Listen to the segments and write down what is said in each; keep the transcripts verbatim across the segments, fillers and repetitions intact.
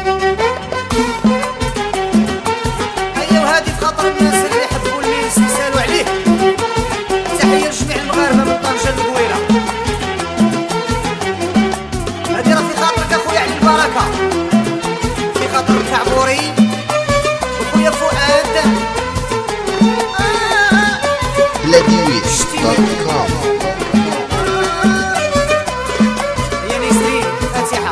هيا وهادي في خاطر الناس اللي يحبوا الناس يسالوا عليه. تحية لجميع المغاربة من طنجة للقويرة. هادي راه في خاطرك اخويا علي البركة، في خاطر الكعبوري وخويا فؤاد. لديويس دوت كوم. يا نسرين فاتحة.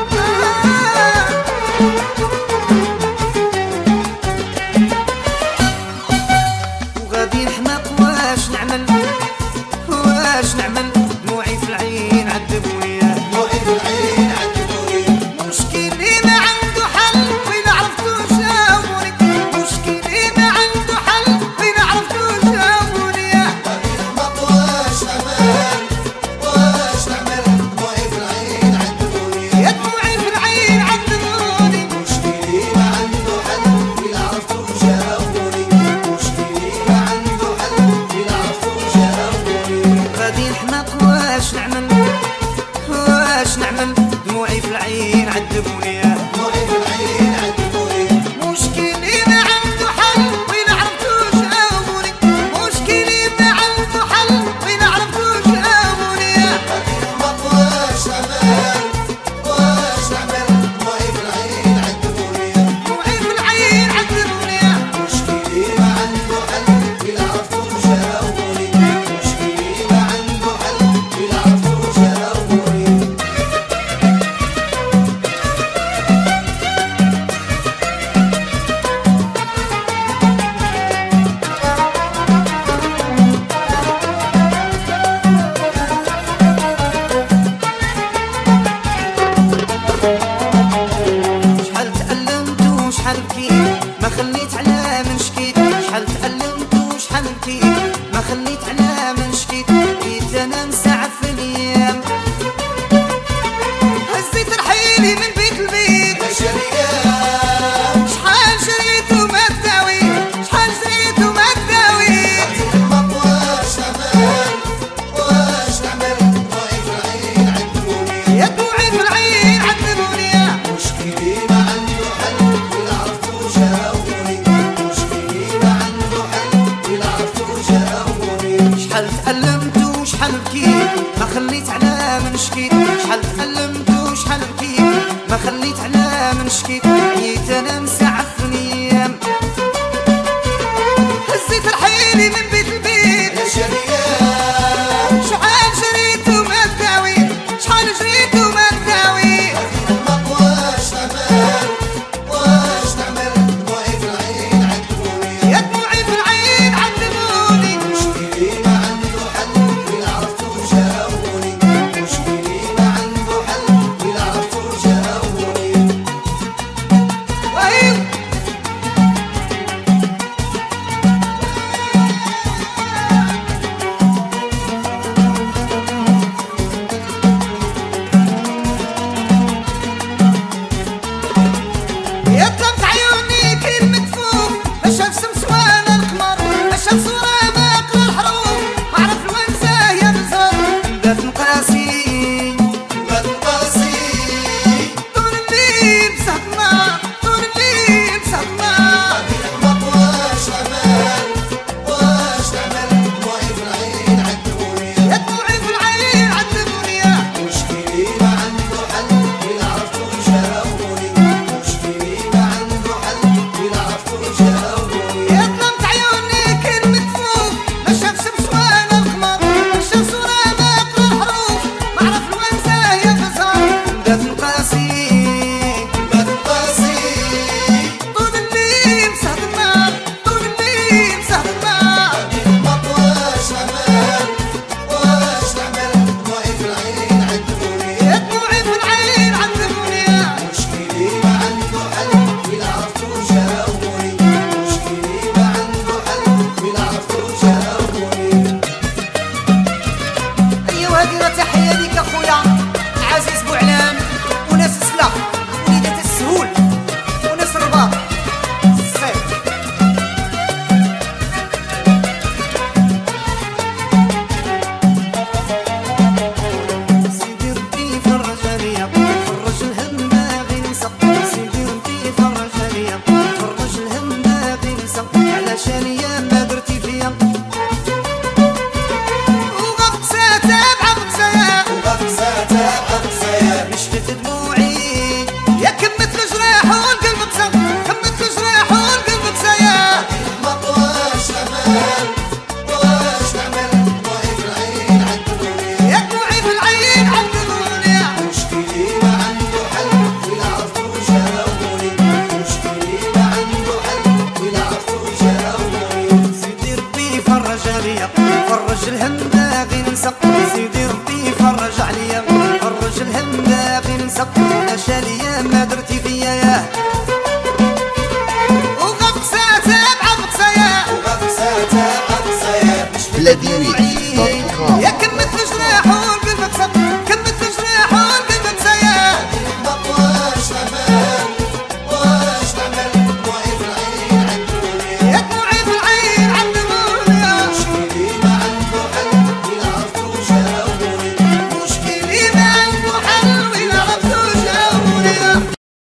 وغادي نحماق واش نعمل واش نعمل، دموعي في العين عذبوني، دموعي في العين عذبوني. مشكلي ما عنده حل وين عرفتو جاوني، مشكلي ما عنده حل وين عرفتو جاوني. غادي نحماق واش نعمل واش نعمل، دموعي في العين عذبوني، يا دموعي في العين عذبوني. مشكلي ما عنده حل وين عرفتو جاوني، مشكلي ما عنده حل وين عرفتو جاوني. غادي نحماق واش نعمل واش نعمل، دموعي في العين عذبوني، دموعي في العين عذبوني. مشكلي ما عنده حل وين عرفتو جاوني، مشكلي ما عنده حل وين عرفتو جاوني. غادي نحماق واش نعمل واش نعمل، دموعي في العين عذبوني، دموعي في العين عذبوني. مشكلي ما عنده حل وين عرفتو جاوني، مشكلي ما عنده حل وين عرفتو جاوني. شفت دموعي يا كمت الجراح والقلب قسى كمت الجراح والقلب قسى يا ما بغاش نعمل بغاش نعمل دموعي في العين عذبوني يا دموعي في العين عذبوني مشكلي ما عنده حل ولا عرفتوا جاوبوني مشكلي ما عنده حل ولا عرفتوا جاوبوني سيدي ربي فرج عليا فرج الهم باغي ننسى سيدي ربي فرج عليا فرج الهم باغي ننسى اش ليا ما درتي فيا ياه